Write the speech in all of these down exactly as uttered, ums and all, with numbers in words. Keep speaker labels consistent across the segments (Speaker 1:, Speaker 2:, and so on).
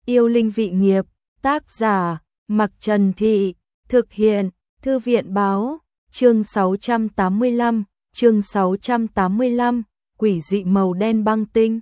Speaker 1: Yêu linh vị nghiệp, tác giả, Mặc Trần Thị, thực hiện, Thư viện báo, chương sáu trăm tám mươi lăm, chương sáu trăm tám mươi lăm, quỷ dị màu đen băng tinh.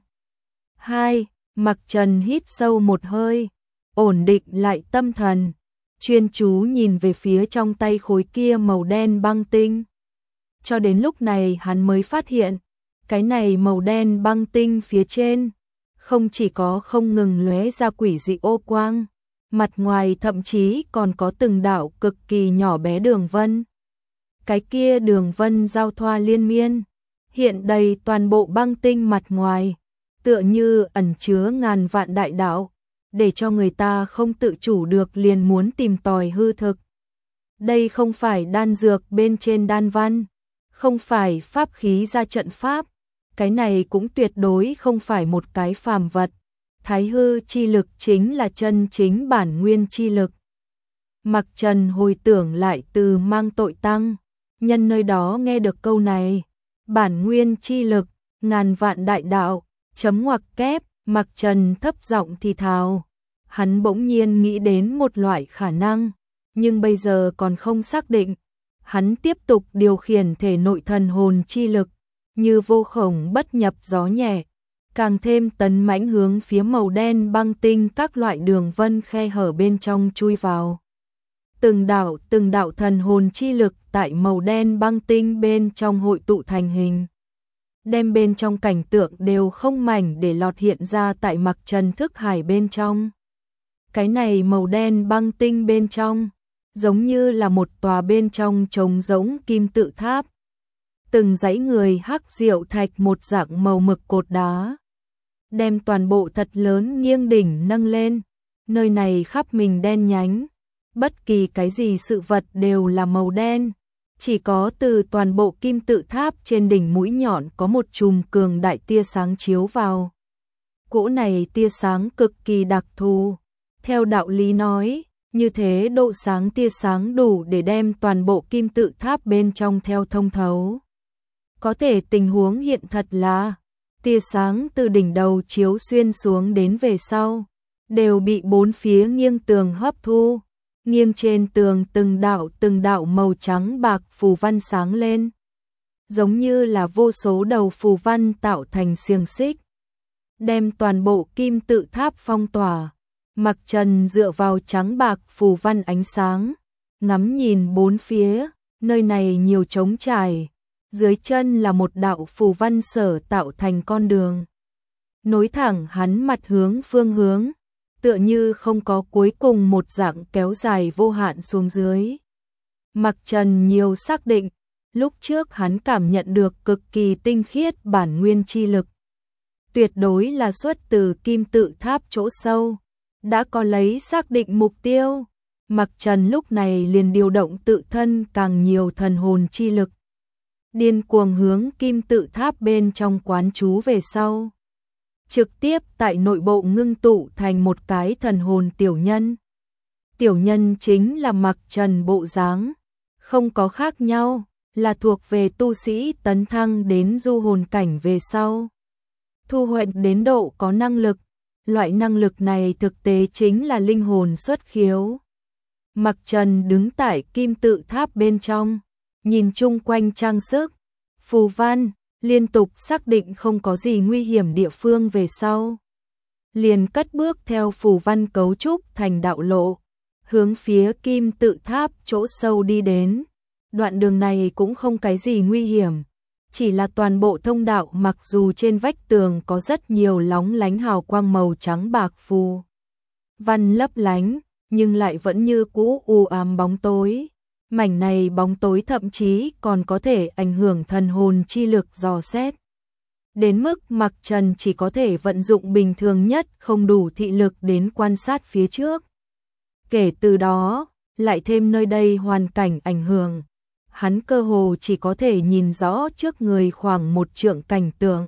Speaker 1: hai. Mặc Trần hít sâu một hơi, ổn định lại tâm thần, chuyên chú nhìn về phía trong tay khối kia màu đen băng tinh. Cho đến lúc này hắn mới phát hiện, cái này màu đen băng tinh phía trên, không chỉ có không ngừng lóe ra quỷ dị ô quang, mặt ngoài thậm chí còn có từng đạo cực kỳ nhỏ bé đường vân. Cái kia đường vân giao thoa liên miên, hiện đầy toàn bộ băng tinh mặt ngoài, tựa như ẩn chứa ngàn vạn đại đạo, để cho người ta không tự chủ được liền muốn tìm tòi hư thực. Đây không phải đan dược bên trên đan văn, không phải pháp khí ra trận pháp, cái này cũng tuyệt đối không phải một cái phàm vật. Thái hư chi lực chính là chân chính bản nguyên chi lực. Mặc Trần hồi tưởng lại từ Mang Tội Tăng, nhân nơi đó nghe được câu này, bản nguyên chi lực, ngàn vạn đại đạo, chấm ngoặc kép, Mặc Trần thấp giọng thì thào. Hắn bỗng nhiên nghĩ đến một loại khả năng, nhưng bây giờ còn không xác định. Hắn tiếp tục điều khiển thể nội thần hồn chi lực, như vô khổng bất nhập gió nhẹ, càng thêm tấn mãnh hướng phía màu đen băng tinh các loại đường vân khe hở bên trong chui vào. Từng đạo từng đạo thần hồn chi lực tại màu đen băng tinh bên trong hội tụ thành hình, đem bên trong cảnh tượng đều không mảnh để lọt hiện ra tại Mặc Trần thức hải bên trong. Cái này màu đen băng tinh bên trong, giống như là một tòa bên trong trống rỗng kim tự tháp. Từng dãy người hắc diệu thạch một dạng màu mực cột đá, đem toàn bộ thật lớn nghiêng đỉnh nâng lên, nơi này khắp mình đen nhánh, bất kỳ cái gì sự vật đều là màu đen, chỉ có từ toàn bộ kim tự tháp trên đỉnh mũi nhọn có một chùm cường đại tia sáng chiếu vào. Cỗ này tia sáng cực kỳ đặc thù, theo đạo lý nói, như thế độ sáng tia sáng đủ để đem toàn bộ kim tự tháp bên trong theo thông thấu. Có thể tình huống hiện thật là, tia sáng từ đỉnh đầu chiếu xuyên xuống đến về sau, đều bị bốn phía nghiêng tường hấp thu, nghiêng trên tường từng đạo từng đạo màu trắng bạc phù văn sáng lên, giống như là vô số đầu phù văn tạo thành xiềng xích, đem toàn bộ kim tự tháp phong tỏa. Mặc Trần dựa vào trắng bạc phù văn ánh sáng, ngắm nhìn bốn phía, nơi này nhiều trống trải, dưới chân là một đạo phù văn sở tạo thành con đường, nối thẳng hắn mặt hướng phương hướng, tựa như không có cuối cùng một dạng kéo dài vô hạn xuống dưới. Mặc Trần nhiều xác định, lúc trước hắn cảm nhận được cực kỳ tinh khiết bản nguyên chi lực, tuyệt đối là xuất từ kim tự tháp chỗ sâu. Đã có lấy xác định mục tiêu, Mặc Trần lúc này liền điều động tự thân càng nhiều thần hồn chi lực, điên cuồng hướng kim tự tháp bên trong quán trú về sau, trực tiếp tại nội bộ ngưng tụ thành một cái thần hồn tiểu nhân. Tiểu nhân chính là Mặc Trần bộ dáng, không có khác nhau, là thuộc về tu sĩ tấn thăng đến du hồn cảnh về sau, thu hoạch đến độ có năng lực. Loại năng lực này thực tế chính là linh hồn xuất khiếu. Mặc Trần đứng tại kim tự tháp bên trong, nhìn chung quanh trang sức, phù văn, liên tục xác định không có gì nguy hiểm địa phương về sau. Liền cất bước theo phù văn cấu trúc thành đạo lộ, hướng phía kim tự tháp chỗ sâu đi đến. Đoạn đường này cũng không cái gì nguy hiểm, chỉ là toàn bộ thông đạo mặc dù trên vách tường có rất nhiều lóng lánh hào quang màu trắng bạc phù văn lấp lánh, nhưng lại vẫn như cũ u ám bóng tối. Mảnh này bóng tối thậm chí còn có thể ảnh hưởng thần hồn chi lực dò xét, đến mức Mặc Trần chỉ có thể vận dụng bình thường nhất không đủ thị lực đến quan sát phía trước. Kể từ đó, lại thêm nơi đây hoàn cảnh ảnh hưởng, hắn cơ hồ chỉ có thể nhìn rõ trước người khoảng một trượng cảnh tượng.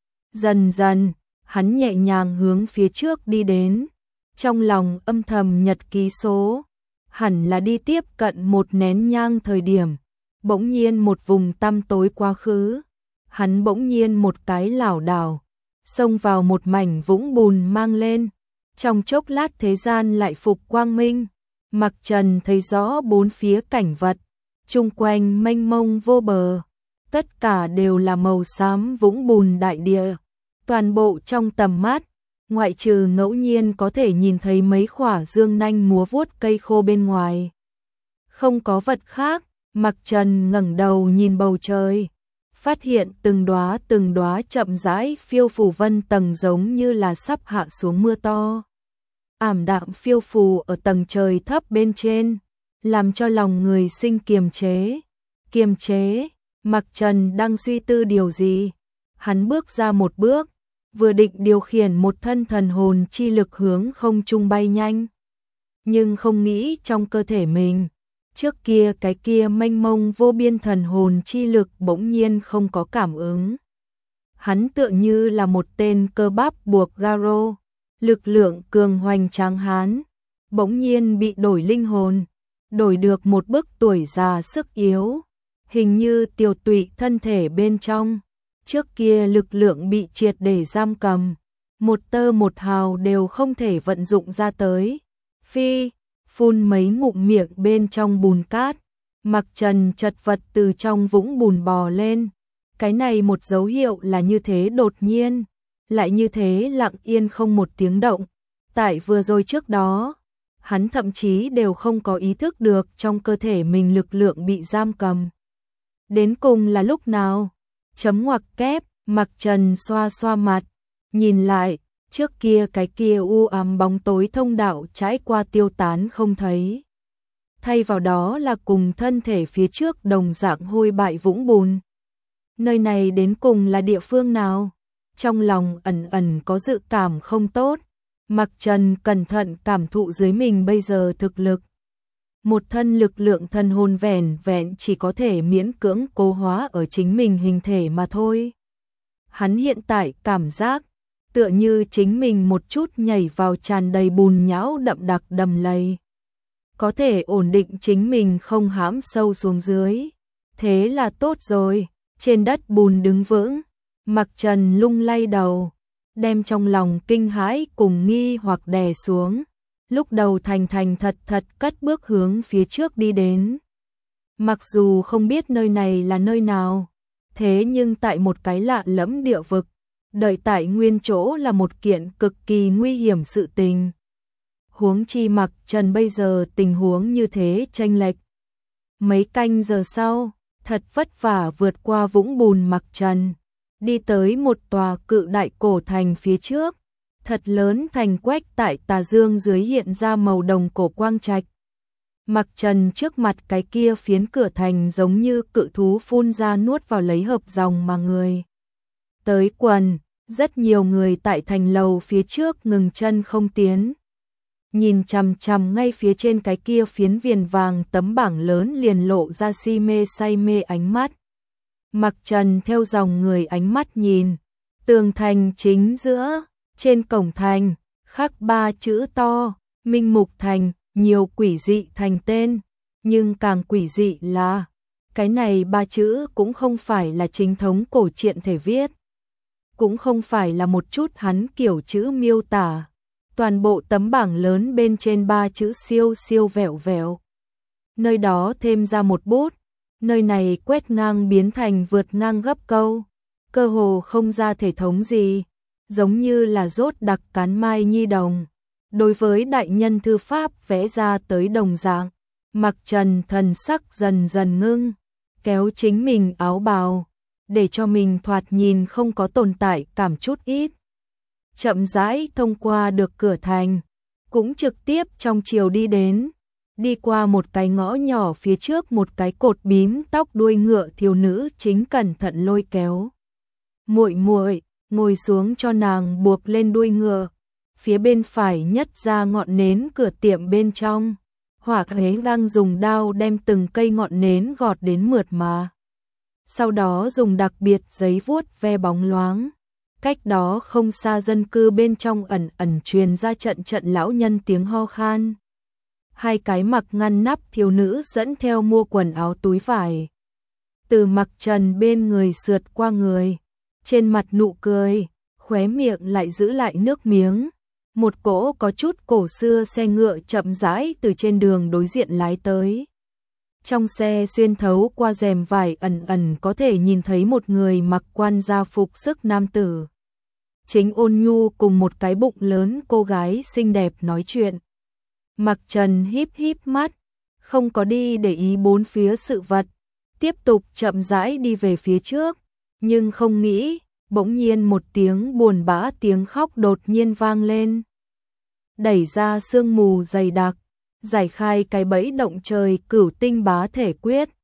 Speaker 1: Dần dần, hắn nhẹ nhàng hướng phía trước đi đến, trong lòng âm thầm nhật ký số, hẳn là đi tiếp cận một nén nhang thời điểm, bỗng nhiên một vùng tăm tối quá khứ, hắn bỗng nhiên một cái lảo đảo, xông vào một mảnh vũng bùn mang lên, Trong chốc lát thế gian lại phục quang minh, Mặc Trần thấy rõ bốn phía cảnh vật, chung quanh mênh mông vô bờ, tất cả đều là màu xám vũng bùn đại địa, toàn bộ trong tầm mắt, ngoại trừ ngẫu nhiên có thể nhìn thấy mấy khỏa dương nanh múa vuốt cây khô bên ngoài. Không có vật khác, Mặc Trần ngẩng đầu nhìn bầu trời, phát hiện từng đóa từng đóa chậm rãi phiêu phù vân tầng giống như là sắp hạ xuống mưa to. Ảm đạm phiêu phù ở tầng trời thấp bên trên, làm cho lòng người sinh kiềm chế. Kiềm chế, Mặc Trần đang suy tư điều gì? Hắn bước ra một bước, vừa định điều khiển một thân thần hồn chi lực hướng không trung bay nhanh. Nhưng không nghĩ trong cơ thể mình, trước kia cái kia mênh mông vô biên thần hồn chi lực bỗng nhiên không có cảm ứng. Hắn tựa như là một tên cơ bắp buộc garo, lực lượng cường hoành tráng hán, bỗng nhiên bị đổi linh hồn, đổi được một bức tuổi già sức yếu, hình như tiêu tụy thân thể bên trong. Trước kia lực lượng bị triệt để giam cầm, một tơ một hào đều không thể vận dụng ra tới. Phi, phun mấy ngụm miệng bên trong bùn cát, Mặc Trần chật vật từ trong vũng bùn bò lên. Cái này một dấu hiệu là như thế đột nhiên, lại như thế lặng yên không một tiếng động. Tại vừa rồi trước đó, hắn thậm chí đều không có ý thức được trong cơ thể mình lực lượng bị giam cầm. Đến cùng là lúc nào? Chấm ngoặc kép, Mặc Trần xoa xoa mặt, nhìn lại, trước kia cái kia u ám bóng tối thông đạo trải qua tiêu tán không thấy. Thay vào đó là cùng thân thể phía trước đồng dạng hôi bại vũng bùn. Nơi này đến cùng là địa phương nào? Trong lòng ẩn ẩn có dự cảm không tốt, Mặc Trần cẩn thận cảm thụ dưới mình bây giờ thực lực. Một thân lực lượng thần hồn vẻn vẹn chỉ có thể miễn cưỡng cố hóa ở chính mình hình thể mà thôi. Hắn hiện tại cảm giác tựa như chính mình một chút nhảy vào tràn đầy bùn nhão đậm đặc đầm lầy. Có thể ổn định chính mình không hãm sâu xuống dưới. Thế là tốt rồi, trên đất bùn đứng vững. Mặc Trần lung lay đầu, đem trong lòng kinh hãi cùng nghi hoặc đè xuống. Lúc đầu thành thành thật thật cất bước hướng phía trước đi đến. Mặc dù không biết nơi này là nơi nào, thế nhưng tại một cái lạ lẫm địa vực, đợi tại nguyên chỗ là một kiện cực kỳ nguy hiểm sự tình. Huống chi Mặc Trần bây giờ tình huống như thế chênh lệch. Mấy canh giờ sau, thật vất vả vượt qua vũng bùn Mặc Trần, đi tới một tòa cự đại cổ thành phía trước. Thật lớn thành quách tại tà dương dưới hiện ra màu đồng cổ quang trạch. Mặc Trần trước mặt cái kia phiến cửa thành giống như cự thú phun ra nuốt vào lấy hợp dòng mà người. Tới quần, rất nhiều người tại thành lầu phía trước ngừng chân không tiến. Nhìn chằm chằm ngay phía trên cái kia phiến viền vàng tấm bảng lớn liền lộ ra si mê say mê ánh mắt. Mặc Trần theo dòng người ánh mắt nhìn, tường thành chính giữa. Trên cổng thành, khắc ba chữ to, Minh Mục Thành, nhiều quỷ dị thành tên, nhưng càng quỷ dị là, cái này ba chữ cũng không phải là chính thống cổ truyện thể viết, cũng không phải là một chút hắn kiểu chữ miêu tả, toàn bộ tấm bảng lớn bên trên ba chữ siêu siêu vẹo vẹo. Nơi đó thêm ra một bút, nơi này quét ngang biến thành vượt ngang gấp câu, cơ hồ không ra thể thống gì. Giống như là rốt đặc cán mai nhi đồng, đối với đại nhân thư pháp vẽ ra tới đồng dạng. Mặc Trần thần sắc dần dần ngưng, kéo chính mình áo bào, để cho mình thoạt nhìn không có tồn tại cảm chút ít. Chậm rãi thông qua được cửa thành, cũng trực tiếp trong chiều đi đến, đi qua một cái ngõ nhỏ phía trước một cái cột bím tóc đuôi ngựa thiếu nữ chính cẩn thận lôi kéo. Muội muội ngồi xuống cho nàng buộc lên đuôi ngựa, phía bên phải nhất ra ngọn nến cửa tiệm bên trong, Hỏa Khế đang dùng đao đem từng cây ngọn nến gọt đến mượt mà. Sau đó dùng đặc biệt giấy vuốt ve bóng loáng, cách đó không xa dân cư bên trong ẩn ẩn truyền ra trận trận lão nhân tiếng ho khan. Hai cái mặc ngăn nắp thiếu nữ dẫn theo mua quần áo túi vải. Từ Mặc Trần bên người sượt qua người, trên mặt nụ cười, khóe miệng lại giữ lại nước miếng, Một cỗ có chút cổ xưa xe ngựa chậm rãi từ trên đường đối diện lái tới. Trong xe xuyên thấu qua rèm vải ẩn ẩn có thể nhìn thấy một người mặc quan gia phục sức nam tử. Chính Ôn Nhu cùng một cái bụng lớn cô gái xinh đẹp nói chuyện. Mặc Trần híp híp mắt, không có đi để ý bốn phía sự vật, tiếp tục chậm rãi đi về phía trước, nhưng không nghĩ, bỗng nhiên một tiếng buồn bã tiếng khóc đột nhiên vang lên. Đẩy ra sương mù dày đặc, giải khai cái bẫy động trời cửu tinh bá thể quyết,